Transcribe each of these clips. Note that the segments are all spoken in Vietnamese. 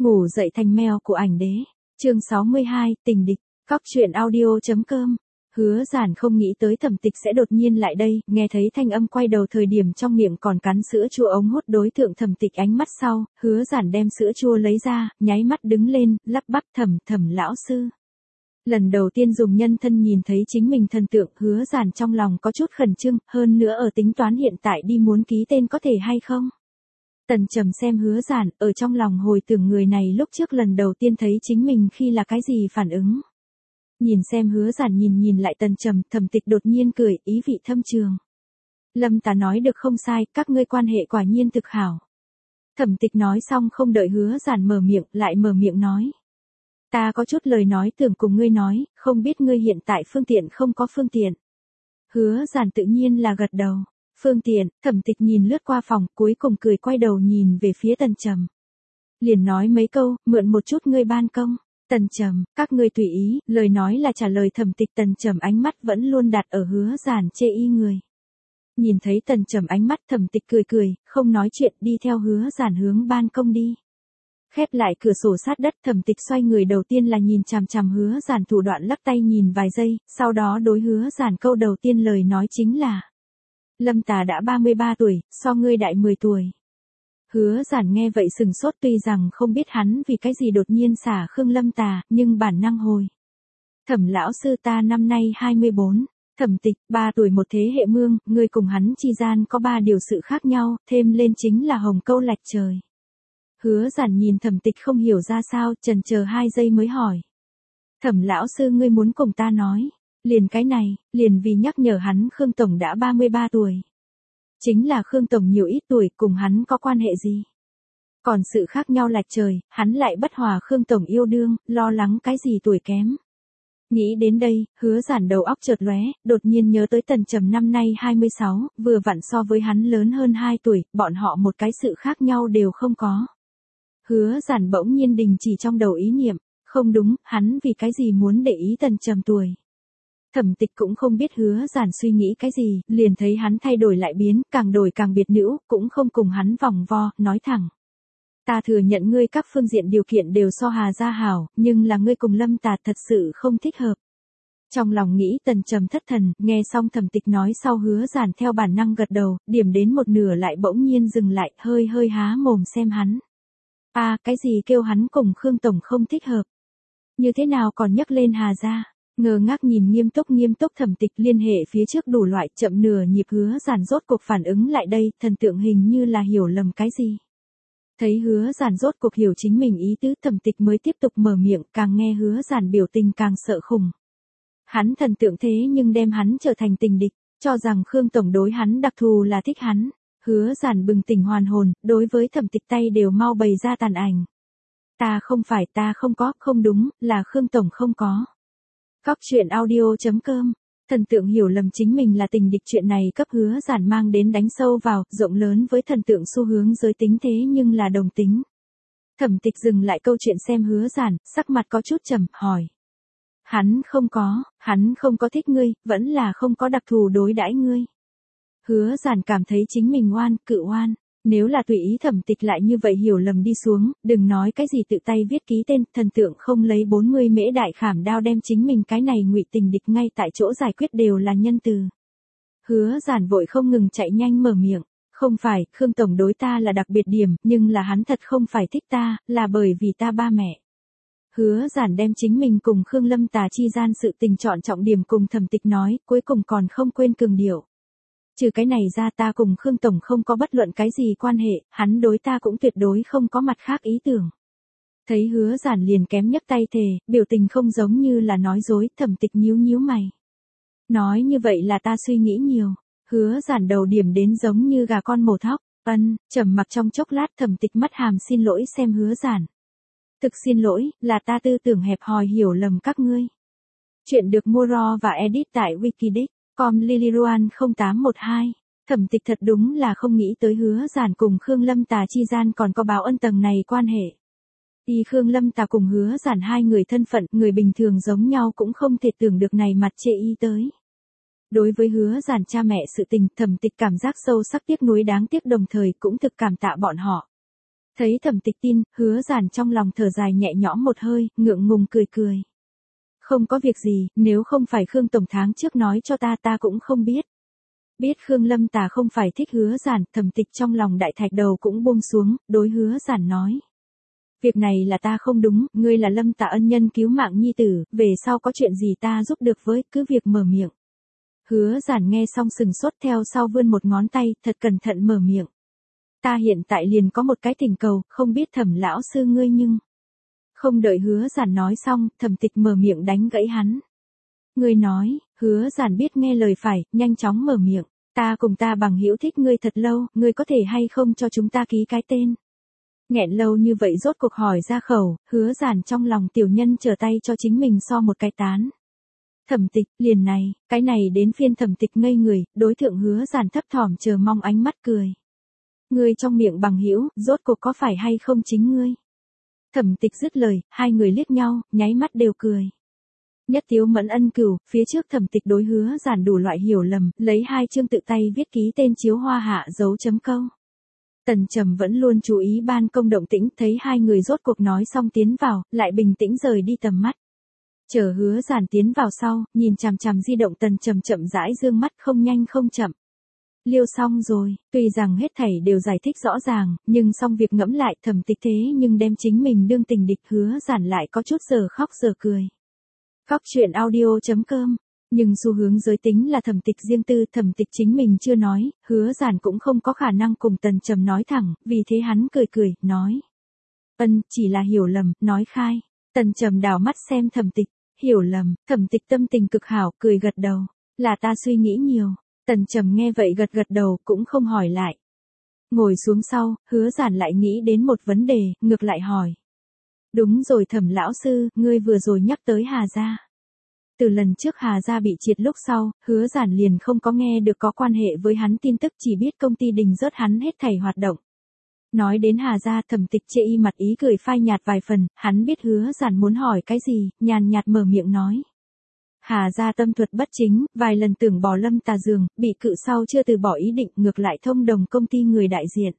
Ngủ dậy thành mèo của ảnh đế. Chương 62, tình địch. Cóc truyện audio.com. Hứa Giản không nghĩ tới Thẩm Tịch sẽ đột nhiên lại đây, nghe thấy thanh âm quay đầu thời điểm trong miệng còn cắn sữa chua ống hút đối tượng Thẩm Tịch ánh mắt sau, Hứa Giản đem sữa chua lấy ra, nháy mắt đứng lên, lắp bắp Thẩm lão sư. Lần đầu tiên dùng nhân thân nhìn thấy chính mình thần tượng, Hứa Giản trong lòng có chút khẩn trương, hơn nữa ở tính toán hiện tại đi muốn ký tên có thể hay không. Tần Trầm xem Hứa Giản, ở trong lòng hồi tưởng người này lúc trước lần đầu tiên thấy chính mình khi là cái gì phản ứng. Nhìn xem Hứa Giản nhìn lại Tần Trầm, Thẩm Tịch đột nhiên cười, ý vị thâm trường. Lâm Tà nói được không sai, các ngươi quan hệ quả nhiên thực hảo. Thẩm Tịch nói xong không đợi Hứa Giản mở miệng, lại mở miệng nói. Ta có chút lời nói tưởng cùng ngươi nói, không biết ngươi hiện tại phương tiện không có phương tiện. Hứa Giản tự nhiên là gật đầu. Phương tiện, Thẩm Tịch nhìn lướt qua phòng, cuối cùng cười quay đầu nhìn về phía Tần Trầm. Liền nói mấy câu, mượn một chút ngươi ban công. Tần Trầm, các ngươi tùy ý, lời nói là trả lời Thẩm Tịch. Tần Trầm ánh mắt vẫn luôn đặt ở Hứa Giản chê y người. Nhìn thấy Tần Trầm ánh mắt, Thẩm Tịch cười, không nói chuyện, đi theo Hứa Giản hướng ban công đi. Khép lại cửa sổ sát đất, Thẩm Tịch xoay người đầu tiên là nhìn chằm chằm Hứa Giản thủ đoạn lắc tay nhìn vài giây, sau đó đối Hứa Giản câu đầu tiên lời nói chính là: Lâm Tà đã 33 tuổi, so ngươi đại 10 tuổi. Hứa Giản nghe vậy sừng sốt, tuy rằng không biết hắn vì cái gì đột nhiên xả Khương Lâm Tà, nhưng bản năng hồi. Thẩm lão sư, ta năm nay 24. Thẩm Tịch, 3 tuổi một thế hệ mương, ngươi cùng hắn chi gian có 3 điều sự khác nhau, thêm lên chính là hồng câu lạch trời. Hứa Giản nhìn Thẩm Tịch không hiểu ra sao, chần chờ 2 giây mới hỏi. Thẩm lão sư, ngươi muốn cùng ta nói. Liền cái này, liền vì nhắc nhở hắn Khương Tổng đã 33 tuổi. Chính là Khương Tổng nhiều ít tuổi, cùng hắn có quan hệ gì? Còn sự khác nhau lạch trời, hắn lại bất hòa Khương Tổng yêu đương, lo lắng cái gì tuổi kém. Nghĩ đến đây, Hứa Giản đầu óc chợt lóe, đột nhiên nhớ tới Tần Trầm năm nay 26, vừa vặn so với hắn lớn hơn 2 tuổi, bọn họ một cái sự khác nhau đều không có. Hứa Giản bỗng nhiên đình chỉ trong đầu ý niệm, không đúng, hắn vì cái gì muốn để ý Tần Trầm tuổi. Thẩm Tịch cũng không biết Hứa Giản suy nghĩ cái gì, liền thấy hắn thay đổi lại biến, càng đổi càng biệt nữ, cũng không cùng hắn vòng vo, nói thẳng. Ta thừa nhận ngươi các phương diện điều kiện đều so Hà gia hảo, nhưng là ngươi cùng Lâm Tà thật sự không thích hợp. Trong lòng nghĩ Tần Trầm thất thần, nghe xong Thẩm Tịch nói sau, Hứa Giản theo bản năng gật đầu, điểm đến một nửa lại bỗng nhiên dừng lại, hơi há mồm xem hắn. Cái gì kêu hắn cùng Khương Tổng không thích hợp? Như thế nào còn nhắc lên Hà gia? Ngơ ngác nhìn nghiêm túc Thẩm Tịch, liên hệ phía trước đủ loại, chậm nửa nhịp. Hứa Giản rốt cuộc phản ứng lại đây, thần tượng hình như là hiểu lầm cái gì. Thấy Hứa Giản rốt cuộc hiểu chính mình ý tứ, Thẩm Tịch mới tiếp tục mở miệng, càng nghe Hứa Giản biểu tình càng sợ khủng. Hắn thần tượng thế nhưng đem hắn trở thành tình địch, cho rằng Khương Tổng đối hắn đặc thù là thích hắn. Hứa Giản bừng tỉnh hoàn hồn, đối với Thẩm Tịch tay đều mau bày ra tàn ảnh. Ta không có, không đúng, là Khương Tổng không có. Cóc truyện audio.com. Thần tượng hiểu lầm chính mình là tình địch, chuyện này cấp Hứa Giản mang đến đánh sâu vào, rộng lớn với thần tượng xu hướng giới tính thế nhưng là đồng tính. Thẩm Tịch dừng lại câu chuyện xem Hứa Giản, sắc mặt có chút trầm, hỏi. Hắn không có thích ngươi, vẫn là không có đặc thù đối đãi ngươi. Hứa Giản cảm thấy chính mình cự oan. Nếu là tùy ý Thẩm Tịch lại như vậy hiểu lầm đi xuống, đừng nói cái gì tự tay viết ký tên, thần tượng không lấy 40 mễ đại khảm đao đem chính mình cái này ngụy tình địch ngay tại chỗ giải quyết đều là nhân từ. Hứa Giản vội không ngừng chạy nhanh mở miệng, không phải, Khương Tổng đối ta là đặc biệt điểm, nhưng là hắn thật không phải thích ta, là bởi vì ta ba mẹ. Hứa Giản đem chính mình cùng Khương Lâm Tà chi gian sự tình chọn trọng điểm cùng Thẩm Tịch nói, cuối cùng còn không quên cường điệu. Trừ cái này ra, ta cùng Khương Tổng không có bất luận cái gì quan hệ, hắn đối ta cũng tuyệt đối không có mặt khác ý tưởng. Thấy Hứa Giản liền kém nhấc tay thề, biểu tình không giống như là nói dối. Thẩm Tịch nhíu mày. Nói như vậy là ta suy nghĩ nhiều. Hứa Giản đầu điểm đến giống như gà con mổ thóc. Trầm mặc trong chốc lát, Thẩm Tịch mắt hàm xin lỗi xem Hứa Giản. Thực xin lỗi, là ta tư tưởng hẹp hòi hiểu lầm các ngươi. Chuyện được mua raw và edit tại Wikidex. Com Liliruan 0812. Thẩm Tịch thật đúng là không nghĩ tới Hứa Giản cùng Khương Lâm Tà chi gian còn có báo ân tầng này quan hệ. Khương Lâm Tà cùng Hứa Giản hai người thân phận, người bình thường giống nhau cũng không thể tưởng được này mặt chê tới. Đối với Hứa Giản cha mẹ sự tình, Thẩm Tịch cảm giác sâu sắc tiếc nuối đáng tiếc, đồng thời cũng thực cảm tạ bọn họ. Thấy Thẩm Tịch tin, Hứa Giản trong lòng thở dài nhẹ nhõm một hơi, ngượng ngùng cười cười. Không có việc gì, nếu không phải Khương Tổng tháng trước nói cho ta cũng không biết. Biết Khương Lâm Tà không phải thích Hứa Giản, Thẩm Tịch trong lòng đại thạch đầu cũng buông xuống, đối Hứa Giản nói. Việc này là ta không đúng, ngươi là Lâm Tà ân nhân cứu mạng nhi tử, về sau có chuyện gì ta giúp được với, cứ việc mở miệng. Hứa Giản nghe xong sừng sốt theo sau vươn một ngón tay, thật cẩn thận mở miệng. Ta hiện tại liền có một cái thỉnh cầu, không biết Thẩm lão sư ngươi nhưng. Không đợi Hứa Giản nói xong, Thẩm Tịch mở miệng đánh gãy hắn. Ngươi nói, Hứa Giản biết nghe lời phải, nhanh chóng mở miệng. Ta cùng ta bằng hữu thích ngươi thật lâu, ngươi có thể hay không cho chúng ta ký cái tên. Nghẹn lâu như vậy rốt cuộc hỏi ra khẩu, Hứa Giản trong lòng tiểu nhân trở tay cho chính mình so một cái tán. Thẩm Tịch, liền này, cái này đến phiên Thẩm Tịch ngây người, đối thượng Hứa Giản thấp thỏm chờ mong ánh mắt cười. Ngươi trong miệng bằng hữu, rốt cuộc có phải hay không chính ngươi? Thẩm Tịch dứt lời, hai người liếc nhau, nháy mắt đều cười. Nhất Tiếu Mẫn ân cửu, phía trước Thẩm Tịch đối Hứa Giản đủ loại hiểu lầm, lấy hai chương tự tay viết ký tên chiếu hoa hạ dấu chấm câu. Tần Trầm vẫn luôn chú ý ban công động tĩnh, thấy hai người rốt cuộc nói xong tiến vào, lại bình tĩnh rời đi tầm mắt. Chờ Hứa Giản tiến vào sau, nhìn chằm chằm di động Tần Trầm chậm rãi dương mắt không nhanh không chậm. Liêu xong rồi, tuy rằng hết thảy đều giải thích rõ ràng, nhưng xong việc ngẫm lại Thẩm Tịch thế nhưng đem chính mình đương tình địch. Hứa Giản lại có chút giờ khóc giờ cười. Cóc truyện audio.com. Nhưng xu hướng giới tính là Thẩm Tịch riêng tư, Thẩm Tịch chính mình chưa nói, Hứa Giản cũng không có khả năng cùng Tần Trầm nói thẳng, vì thế hắn cười cười, nói. Chỉ là hiểu lầm, nói khai. Tần Trầm đảo mắt xem Thẩm Tịch, hiểu lầm, Thẩm Tịch tâm tình cực hảo, cười gật đầu. Là ta suy nghĩ nhiều. Tần Trầm nghe vậy gật gật đầu, cũng không hỏi lại. Ngồi xuống sau, Hứa Giản lại nghĩ đến một vấn đề, ngược lại hỏi. Đúng rồi Thẩm lão sư, ngươi vừa rồi nhắc tới Hà gia. Từ lần trước Hà gia bị triệt lúc sau, Hứa Giản liền không có nghe được có quan hệ với hắn tin tức, chỉ biết công ty đình rớt hắn hết thảy hoạt động. Nói đến Hà gia, Thẩm Tịch chê y mặt ý cười phai nhạt vài phần, hắn biết Hứa Giản muốn hỏi cái gì, nhàn nhạt mở miệng nói. Hà gia tâm thuật bất chính, vài lần tưởng bỏ Lâm Tà giường, bị cự sau chưa từ bỏ ý định, ngược lại thông đồng công ty người đại diện.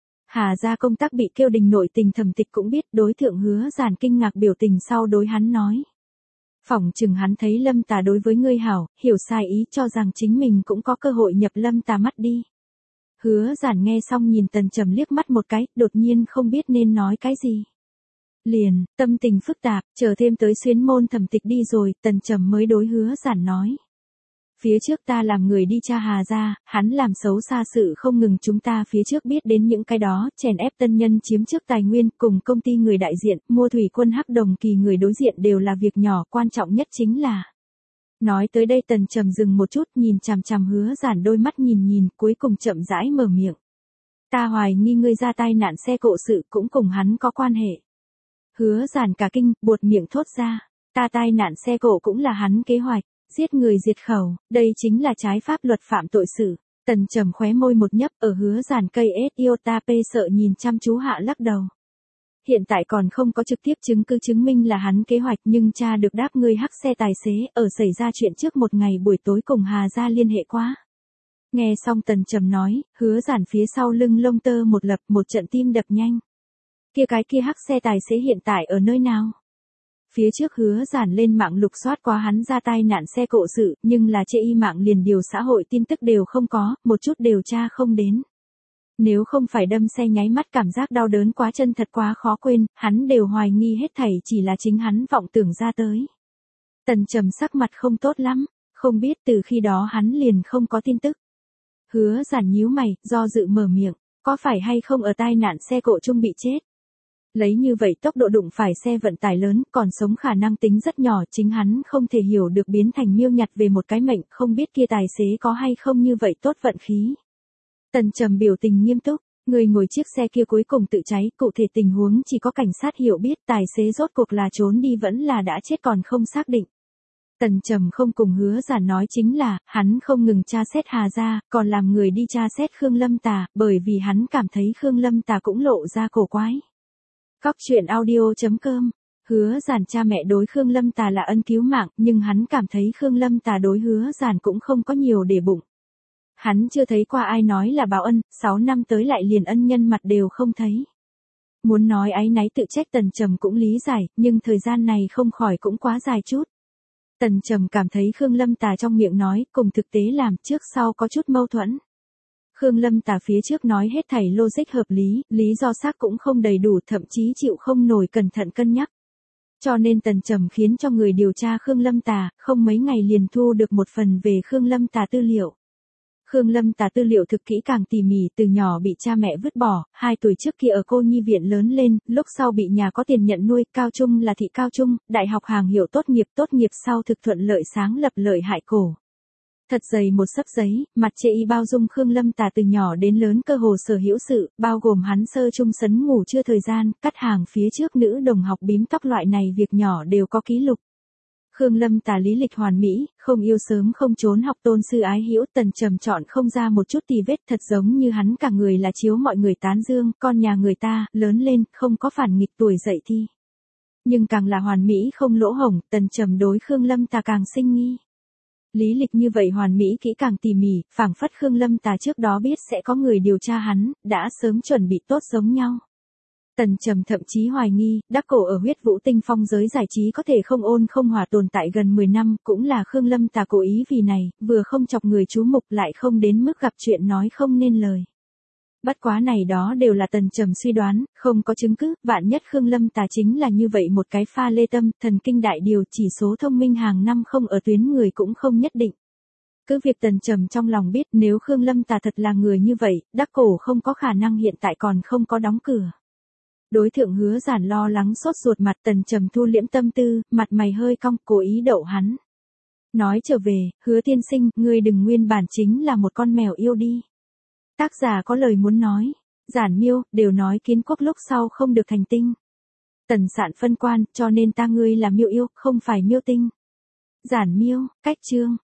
Hà gia công tác bị kêu đình nội tình, Thẩm Tịch cũng biết, đối thượng Hứa Giản kinh ngạc biểu tình sau đối hắn nói. Phỏng chừng hắn thấy Lâm Tà đối với ngươi hảo, hiểu sai ý, cho rằng chính mình cũng có cơ hội nhập Lâm Tà mắt đi. Hứa Giản nghe xong nhìn Tần Trầm liếc mắt một cái, đột nhiên không biết nên nói cái gì. Liền, tâm tình phức tạp, chờ thêm tới xuyến môn Thẩm Tịch đi rồi, Tần Trầm mới đối Hứa Giản nói. Phía trước ta làm người đi tra Hà gia, hắn làm xấu xa sự không ngừng, chúng ta phía trước biết đến những cái đó, chèn ép tân nhân chiếm trước tài nguyên, cùng công ty người đại diện, mua thủy quân hắc đồng kỳ người đối diện đều là việc nhỏ, quan trọng nhất chính là. Nói tới đây Tần Trầm dừng một chút, nhìn chằm chằm Hứa Giản đôi mắt nhìn, cuối cùng chậm rãi mở miệng. Ta hoài nghi ngươi ra tai nạn xe cộ sự cũng cùng hắn có quan hệ. Hứa Giản cả kinh, buột miệng thốt ra, ta tai nạn xe cộ cũng là hắn kế hoạch. Giết người diệt khẩu, đây chính là trái pháp luật phạm tội sự. Tần Trầm khóe môi một nhấp, ở Hứa Giản cây iota p sợ nhìn chăm chú hạ lắc đầu. Hiện tại còn không có trực tiếp chứng cứ chứng minh là hắn kế hoạch, nhưng cha được đáp người hắc xe tài xế ở xảy ra chuyện trước một ngày buổi tối cùng Hà gia liên hệ quá. Nghe xong Tần Trầm nói, Hứa Giản phía sau lưng lông tơ một lập, một trận tim đập nhanh. Cái kia hắc xe tài xế hiện tại ở nơi nào? Phía trước Hứa Giản lên mạng lục soát qua hắn ra tai nạn xe cộ sự, nhưng là chê y mạng liền điều xã hội tin tức đều không có, một chút điều tra không đến. Nếu không phải đâm xe nháy mắt cảm giác đau đớn quá chân thật quá khó quên, hắn đều hoài nghi hết thảy chỉ là chính hắn vọng tưởng ra tới. Tần Trầm sắc mặt không tốt lắm, không biết từ khi đó hắn liền không có tin tức. Hứa Giản nhíu mày, do dự mở miệng, có phải hay không ở tai nạn xe cộ chung bị chết? Lấy như vậy tốc độ đụng phải xe vận tải lớn, còn sống khả năng tính rất nhỏ, chính hắn không thể hiểu được biến thành miêu nhặt về một cái mệnh, không biết kia tài xế có hay không như vậy tốt vận khí. Tần Trầm biểu tình nghiêm túc, người ngồi chiếc xe kia cuối cùng tự cháy, cụ thể tình huống chỉ có cảnh sát hiểu biết, tài xế rốt cuộc là trốn đi vẫn là đã chết còn không xác định. Tần Trầm không cùng Hứa Giản nói chính là, hắn không ngừng tra xét Hà gia, còn làm người đi tra xét Khương Lâm Tà, bởi vì hắn cảm thấy Khương Lâm Tà cũng lộ ra cổ quái. Cóc truyện audio.com. Hứa Giản cha mẹ đối Khương Lâm Tà là ân cứu mạng, nhưng hắn cảm thấy Khương Lâm Tà đối Hứa Giản cũng không có nhiều để bụng. Hắn chưa thấy qua ai nói là báo ân, 6 năm tới lại liền ân nhân mặt đều không thấy. Muốn nói áy náy tự trách Tần Trầm cũng lý giải, nhưng thời gian này không khỏi cũng quá dài chút. Tần Trầm cảm thấy Khương Lâm Tà trong miệng nói, cùng thực tế làm trước sau có chút mâu thuẫn. Khương Lâm Tà phía trước nói hết thảy logic hợp lý, lý do xác cũng không đầy đủ, thậm chí chịu không nổi cẩn thận cân nhắc. Cho nên Tần Trầm khiến cho người điều tra Khương Lâm Tà, không mấy ngày liền thu được một phần về Khương Lâm Tà tư liệu. Khương Lâm Tà tư liệu thực kỹ càng tỉ mỉ, từ nhỏ bị cha mẹ vứt bỏ, 2 tuổi trước kia ở cô nhi viện lớn lên, lúc sau bị nhà có tiền nhận nuôi, cao trung là thị cao trung, đại học hàng hiệu tốt nghiệp sau thực thuận lợi sáng lập Lợi Hại Cổ. Thật dày một xấp giấy, mặt chê y bao dung Khương Lâm Tà từ nhỏ đến lớn cơ hồ sở hữu sự, bao gồm hắn sơ trung sấn ngủ chưa thời gian, cắt hàng phía trước nữ đồng học bím tóc loại này việc nhỏ đều có ký lục. Khương Lâm Tà lý lịch hoàn mỹ, không yêu sớm không trốn học, tôn sư ái hữu, Tần Trầm chọn không ra một chút tì vết, thật giống như hắn cả người là chiếu mọi người tán dương, con nhà người ta, lớn lên, không có phản nghịch tuổi dậy thi. Nhưng càng là hoàn mỹ không lỗ hổng, Tần Trầm đối Khương Lâm Tà càng sinh nghi. Lý lịch như vậy hoàn mỹ kỹ càng tỉ mỉ, phảng phất Khương Lâm Tà trước đó biết sẽ có người điều tra hắn, đã sớm chuẩn bị tốt giống nhau. Tần Trầm thậm chí hoài nghi, đắc cổ ở huyết vũ tinh phong giới giải trí có thể không ôn không hòa tồn tại gần 10 năm, cũng là Khương Lâm Tà cố ý vì này, vừa không chọc người chú mục lại không đến mức gặp chuyện nói không nên lời. Bất quá này đó đều là Tần Trầm suy đoán, không có chứng cứ, vạn nhất Khương Lâm Tà chính là như vậy một cái pha lê tâm, thần kinh đại điều, chỉ số thông minh hàng năm không ở tuyến người cũng không nhất định. Cứ việc Tần Trầm trong lòng biết nếu Khương Lâm Tà thật là người như vậy, đắc cổ không có khả năng hiện tại còn không có đóng cửa. Đối thượng Hứa Giản lo lắng sốt ruột mặt, Tần Trầm thu liễm tâm tư, mặt mày hơi cong, cố ý đậu hắn. Nói trở về, Hứa tiên sinh, ngươi đừng nguyên bản chính là một con mèo yêu đi. Tác giả có lời muốn nói, Giản Miêu, đều nói kiến quốc lúc sau không được thành tinh. Tần Sạn phân quan, cho nên ta ngươi là Miêu yêu, không phải Miêu tinh. Giản Miêu, cách chương.